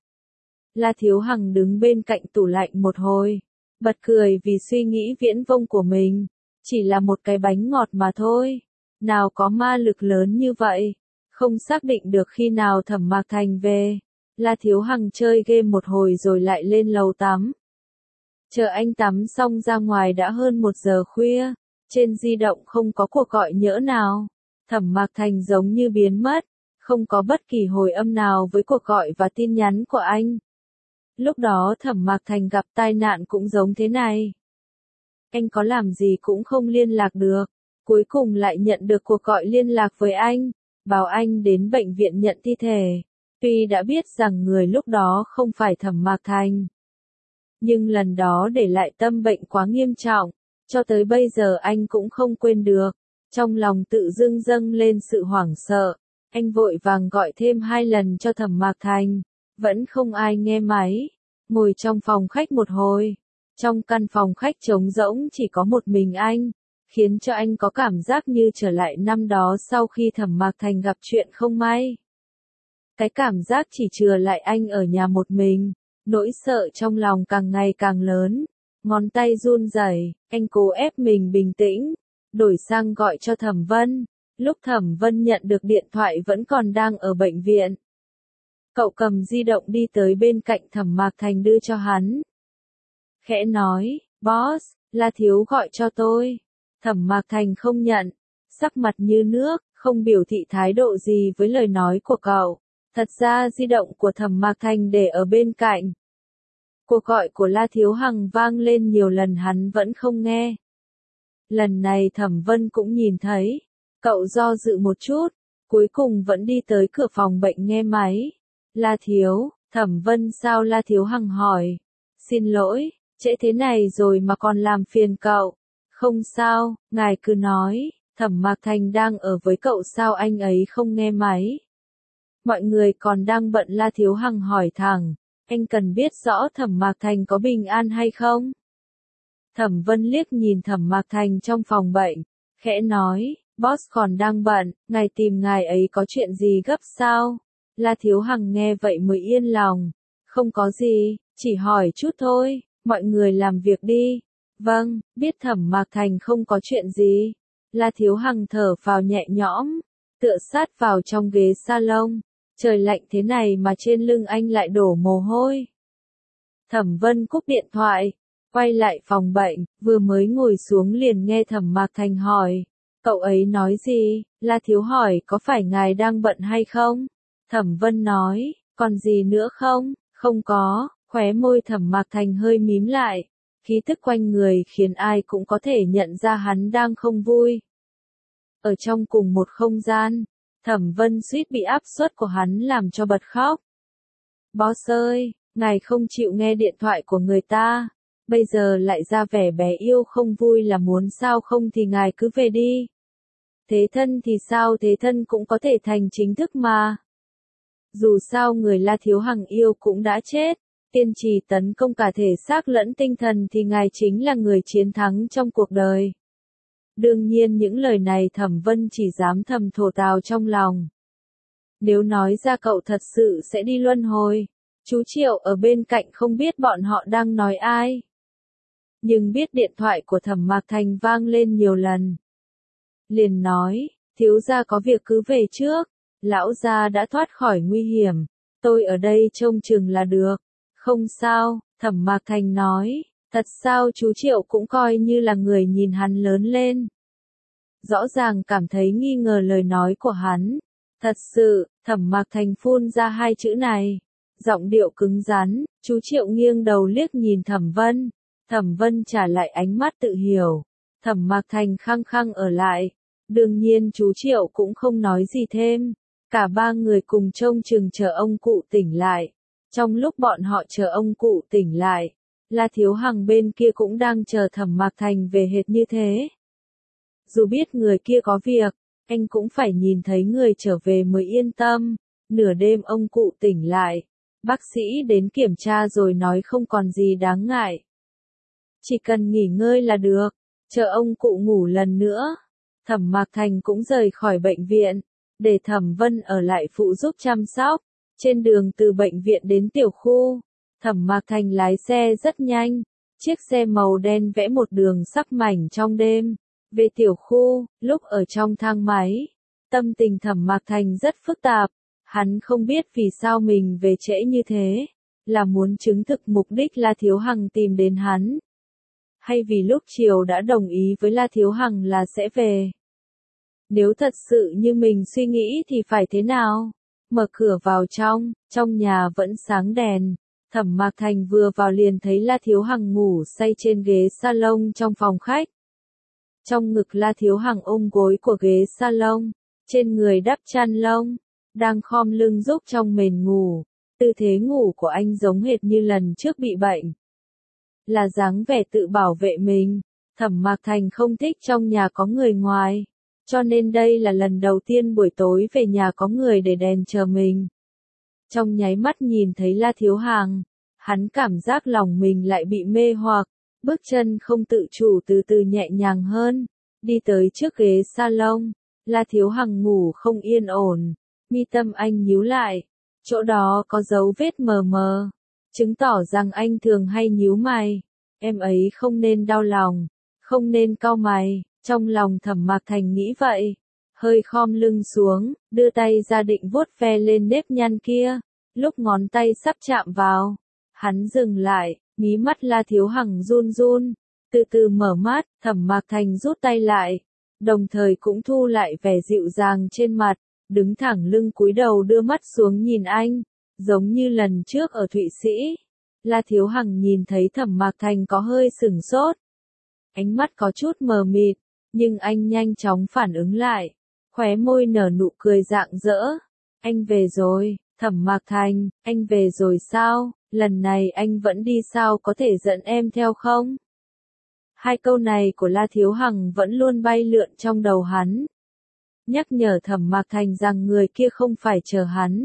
La Thiếu Hằng đứng bên cạnh tủ lạnh một hồi, bật cười vì suy nghĩ viễn vông của mình. Chỉ là một cái bánh ngọt mà thôi, nào có ma lực lớn như vậy. Không xác định được khi nào Thẩm Mạc Thành về, La Thiếu Hằng chơi game một hồi rồi lại lên lầu tắm. Chờ anh tắm xong ra ngoài đã hơn một giờ khuya, trên di động không có cuộc gọi nhỡ nào. Thẩm Mạc Thành giống như biến mất, không có bất kỳ hồi âm nào với cuộc gọi và tin nhắn của anh. Lúc đó Thẩm Mạc Thành gặp tai nạn cũng giống thế này. Anh có làm gì cũng không liên lạc được, cuối cùng lại nhận được cuộc gọi liên lạc với anh, bảo anh đến bệnh viện nhận thi thể. Tuy đã biết rằng người lúc đó không phải Thẩm Mạc Thành, nhưng lần đó để lại tâm bệnh quá nghiêm trọng, cho tới bây giờ anh cũng không quên được. Trong lòng tự dưng dâng lên sự hoảng sợ, anh vội vàng gọi thêm hai lần cho Thẩm Mạc Thành, vẫn không ai nghe máy. Ngồi trong phòng khách một hồi, trong căn phòng khách trống rỗng chỉ có một mình anh, khiến cho anh có cảm giác như trở lại năm đó sau khi Thẩm Mạc Thành gặp chuyện không may. Cái cảm giác chỉ chừa lại anh ở nhà một mình, nỗi sợ trong lòng càng ngày càng lớn, ngón tay run rẩy, anh cố ép mình bình tĩnh, đổi sang gọi cho Thẩm Vân. Lúc Thẩm Vân nhận được điện thoại vẫn còn đang ở bệnh viện. Cậu cầm di động đi tới bên cạnh Thẩm Mạc Thành đưa cho hắn. Khẽ nói, boss, La Thiếu gọi cho tôi. Thẩm Mạc Thành không nhận, sắc mặt như nước, không biểu thị thái độ gì với lời nói của cậu. Thật ra di động của Thẩm Mạc Thành để ở bên cạnh. Cuộc gọi của La Thiếu Hằng vang lên nhiều lần hắn vẫn không nghe. Lần này Thẩm Vân cũng nhìn thấy, cậu do dự một chút, cuối cùng vẫn đi tới cửa phòng bệnh nghe máy. La Thiếu, Thẩm Vân sao? La Thiếu Hằng hỏi. Xin lỗi, trễ thế này rồi mà còn làm phiền cậu. Không sao, ngài cứ nói, Thẩm Mạc Thành đang ở với cậu sao anh ấy không nghe máy. Mọi người còn đang bận La Thiếu Hằng hỏi thẳng, anh cần biết rõ Thẩm Mạc Thành có bình an hay không? Thẩm Vân liếc nhìn Thẩm Mạc Thành trong phòng bệnh, khẽ nói, boss còn đang bận, ngài tìm ngài ấy có chuyện gì gấp sao? La Thiếu Hằng nghe vậy mới yên lòng, không có gì, chỉ hỏi chút thôi, mọi người làm việc đi. Vâng, biết Thẩm Mạc Thành không có chuyện gì. La Thiếu Hằng thở phào nhẹ nhõm, tựa sát vào trong ghế salon. Trời lạnh thế này mà trên lưng anh lại đổ mồ hôi. Thẩm Vân cúp điện thoại, quay lại phòng bệnh, vừa mới ngồi xuống liền nghe Thẩm Mạc Thành hỏi. Cậu ấy nói gì? La Thiếu hỏi có phải ngài đang bận hay không? Thẩm Vân nói, còn gì nữa không? Không có, khóe môi Thẩm Mạc Thành hơi mím lại. Khí tức quanh người khiến ai cũng có thể nhận ra hắn đang không vui. Ở trong cùng một không gian, Thẩm Vân suýt bị áp suất của hắn làm cho bật khóc. Boss ơi, ngài không chịu nghe điện thoại của người ta, bây giờ lại ra vẻ bé yêu không vui là muốn sao không thì ngài cứ về đi. Thế thân thì sao, thế thân cũng có thể thành chính thức mà. Dù sao người La Thiếu Hằng yêu cũng đã chết, tiên trì tấn công cả thể xác lẫn tinh thần thì ngài chính là người chiến thắng trong cuộc đời. Đương nhiên những lời này Thẩm Vân chỉ dám thầm thổ tào trong lòng. Nếu nói ra cậu thật sự sẽ đi luân hồi. Chú Triệu ở bên cạnh không biết bọn họ đang nói ai. Nhưng biết điện thoại của Thẩm Mạc Thành vang lên nhiều lần. Liền nói, thiếu gia có việc cứ về trước, lão gia đã thoát khỏi nguy hiểm, tôi ở đây trông chừng là được. Không sao, Thẩm Mạc Thành nói, thật sao chú Triệu cũng coi như là người nhìn hắn lớn lên. Rõ ràng cảm thấy nghi ngờ lời nói của hắn. Thật sự, Thẩm Mạc Thành phun ra hai chữ này. Giọng điệu cứng rắn, chú Triệu nghiêng đầu liếc nhìn Thẩm Vân. Thẩm Vân trả lại ánh mắt tự hiểu. Thẩm Mạc Thành khăng khăng ở lại. Đương nhiên chú Triệu cũng không nói gì thêm. Cả ba người cùng trông chừng chờ ông cụ tỉnh lại. Trong lúc bọn họ chờ ông cụ tỉnh lại, La Thiếu Hằng bên kia cũng đang chờ Thẩm Mạc Thành về hệt như thế. Dù biết người kia có việc, anh cũng phải nhìn thấy người trở về mới yên tâm. Nửa đêm ông cụ tỉnh lại, bác sĩ đến kiểm tra rồi nói không còn gì đáng ngại. Chỉ cần nghỉ ngơi là được, chờ ông cụ ngủ lần nữa. Thẩm Mạc Thành cũng rời khỏi bệnh viện, để Thẩm Vân ở lại phụ giúp chăm sóc. Trên đường từ bệnh viện đến tiểu khu, Thẩm Mạc Thành lái xe rất nhanh, chiếc xe màu đen vẽ một đường sắc mảnh trong đêm. Về tiểu khu, lúc ở trong thang máy, tâm tình Thẩm Mạc Thành rất phức tạp, hắn không biết vì sao mình về trễ như thế, là muốn chứng thực mục đích La Thiếu Hằng tìm đến hắn, hay vì lúc chiều đã đồng ý với La Thiếu Hằng là sẽ về. Nếu thật sự như mình suy nghĩ thì phải thế nào? Mở cửa vào trong, trong nhà vẫn sáng đèn. Thẩm Mạc Thành vừa vào liền thấy La Thiếu Hằng ngủ say trên ghế salon trong phòng khách. Trong ngực La Thiếu Hằng ôm gối của ghế salon, trên người đắp chăn lông, đang khom lưng giúp trong mền ngủ. Tư thế ngủ của anh giống hệt như lần trước bị bệnh. Là dáng vẻ tự bảo vệ mình. Thẩm Mạc Thành không thích trong nhà có người ngoài. Cho nên đây là lần đầu tiên buổi tối về nhà có người để đèn chờ mình. Trong nháy mắt nhìn thấy La Thiếu Hằng, hắn cảm giác lòng mình lại bị mê hoặc, bước chân không tự chủ từ từ nhẹ nhàng hơn, đi tới trước ghế salon. La Thiếu Hằng ngủ không yên ổn, mi tâm anh nhíu lại, chỗ đó có dấu vết mờ mờ, chứng tỏ rằng anh thường hay nhíu mày. Em ấy không nên đau lòng, không nên cau mày. Trong lòng Thẩm Mạc Thành nghĩ vậy, hơi khom lưng xuống, đưa tay ra định vuốt ve lên nếp nhăn kia. Lúc ngón tay sắp chạm vào, hắn dừng lại, mí mắt La Thiếu Hằng run run, từ từ mở mắt. Thẩm Mạc Thành rút tay lại, đồng thời cũng thu lại vẻ dịu dàng trên mặt, đứng thẳng lưng cúi đầu đưa mắt xuống nhìn anh, giống như lần trước ở Thụy Sĩ. La Thiếu Hằng nhìn thấy Thẩm Mạc Thành có hơi sửng sốt, ánh mắt có chút mờ mịt. Nhưng anh nhanh chóng phản ứng lại, khóe môi nở nụ cười rạng rỡ. Anh về rồi, Thẩm Mạc Thành, anh về rồi sao, lần này anh vẫn đi sao, có thể dẫn em theo không? Hai câu này của La Thiếu Hằng vẫn luôn bay lượn trong đầu hắn. Nhắc nhở Thẩm Mạc Thành rằng người kia không phải chờ hắn,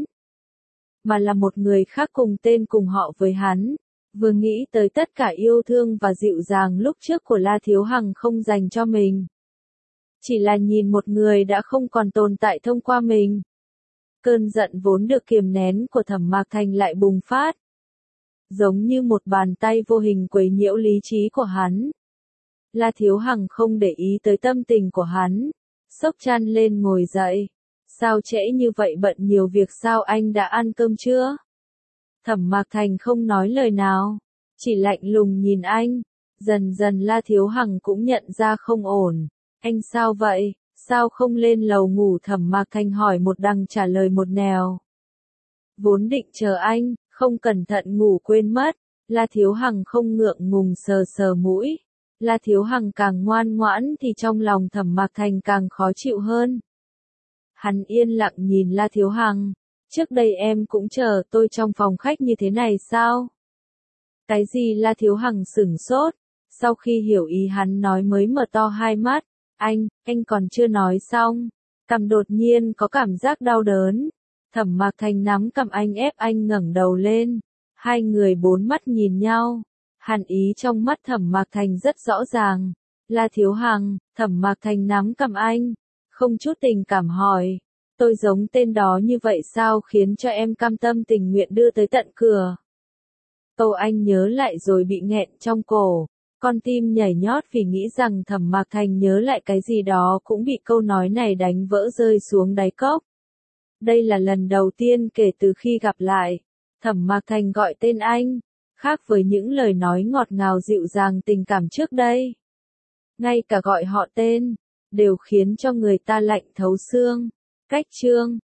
mà là một người khác cùng tên cùng họ với hắn. Vừa nghĩ tới tất cả yêu thương và dịu dàng lúc trước của La Thiếu Hằng không dành cho mình. Chỉ là nhìn một người đã không còn tồn tại thông qua mình. Cơn giận vốn được kiềm nén của Thẩm Mạc Thành lại bùng phát. Giống như một bàn tay vô hình quấy nhiễu lý trí của hắn. La Thiếu Hằng không để ý tới tâm tình của hắn. Xốc chăn lên ngồi dậy. Sao trễ như vậy, bận nhiều việc sao, anh đã ăn cơm chưa? Thẩm Mạc Thành không nói lời nào. Chỉ lạnh lùng nhìn anh. Dần dần La Thiếu Hằng cũng nhận ra không ổn. Anh sao vậy? Sao không lên lầu ngủ? Thẩm Mạc Thành hỏi một đằng trả lời một nẻo. Vốn định chờ anh, không cẩn thận ngủ quên mất. La Thiếu Hằng không ngượng ngùng sờ sờ mũi. La Thiếu Hằng càng ngoan ngoãn thì trong lòng Thẩm Mạc Thành càng khó chịu hơn. Hắn yên lặng nhìn La Thiếu Hằng. Trước đây em cũng chờ tôi trong phòng khách như thế này sao? Cái gì? La Thiếu Hằng sửng sốt. Sau khi hiểu ý hắn nói mới mở to hai mắt. Anh, anh còn chưa nói xong. Cằm đột nhiên có cảm giác đau đớn. Thẩm Mạc Thành nắm cằm anh ép anh ngẩng đầu lên. Hai người bốn mắt nhìn nhau. Hàn ý trong mắt Thẩm Mạc Thành rất rõ ràng. La Thiếu Hằng, Thẩm Mạc Thành nắm cằm anh. Không chút tình cảm hỏi. Tôi giống tên đó như vậy sao khiến cho em cam tâm tình nguyện đưa tới tận cửa? Câu anh nhớ lại rồi bị nghẹn trong cổ. Con tim nhảy nhót vì nghĩ rằng Thẩm Mạc Thành nhớ lại cái gì đó cũng bị câu nói này đánh vỡ rơi xuống đáy cốc. Đây là lần đầu tiên kể từ khi gặp lại. Thẩm Mạc Thành gọi tên anh. Khác với những lời nói ngọt ngào dịu dàng tình cảm trước đây. Ngay cả gọi họ tên, đều khiến cho người ta lạnh thấu xương. Cách chương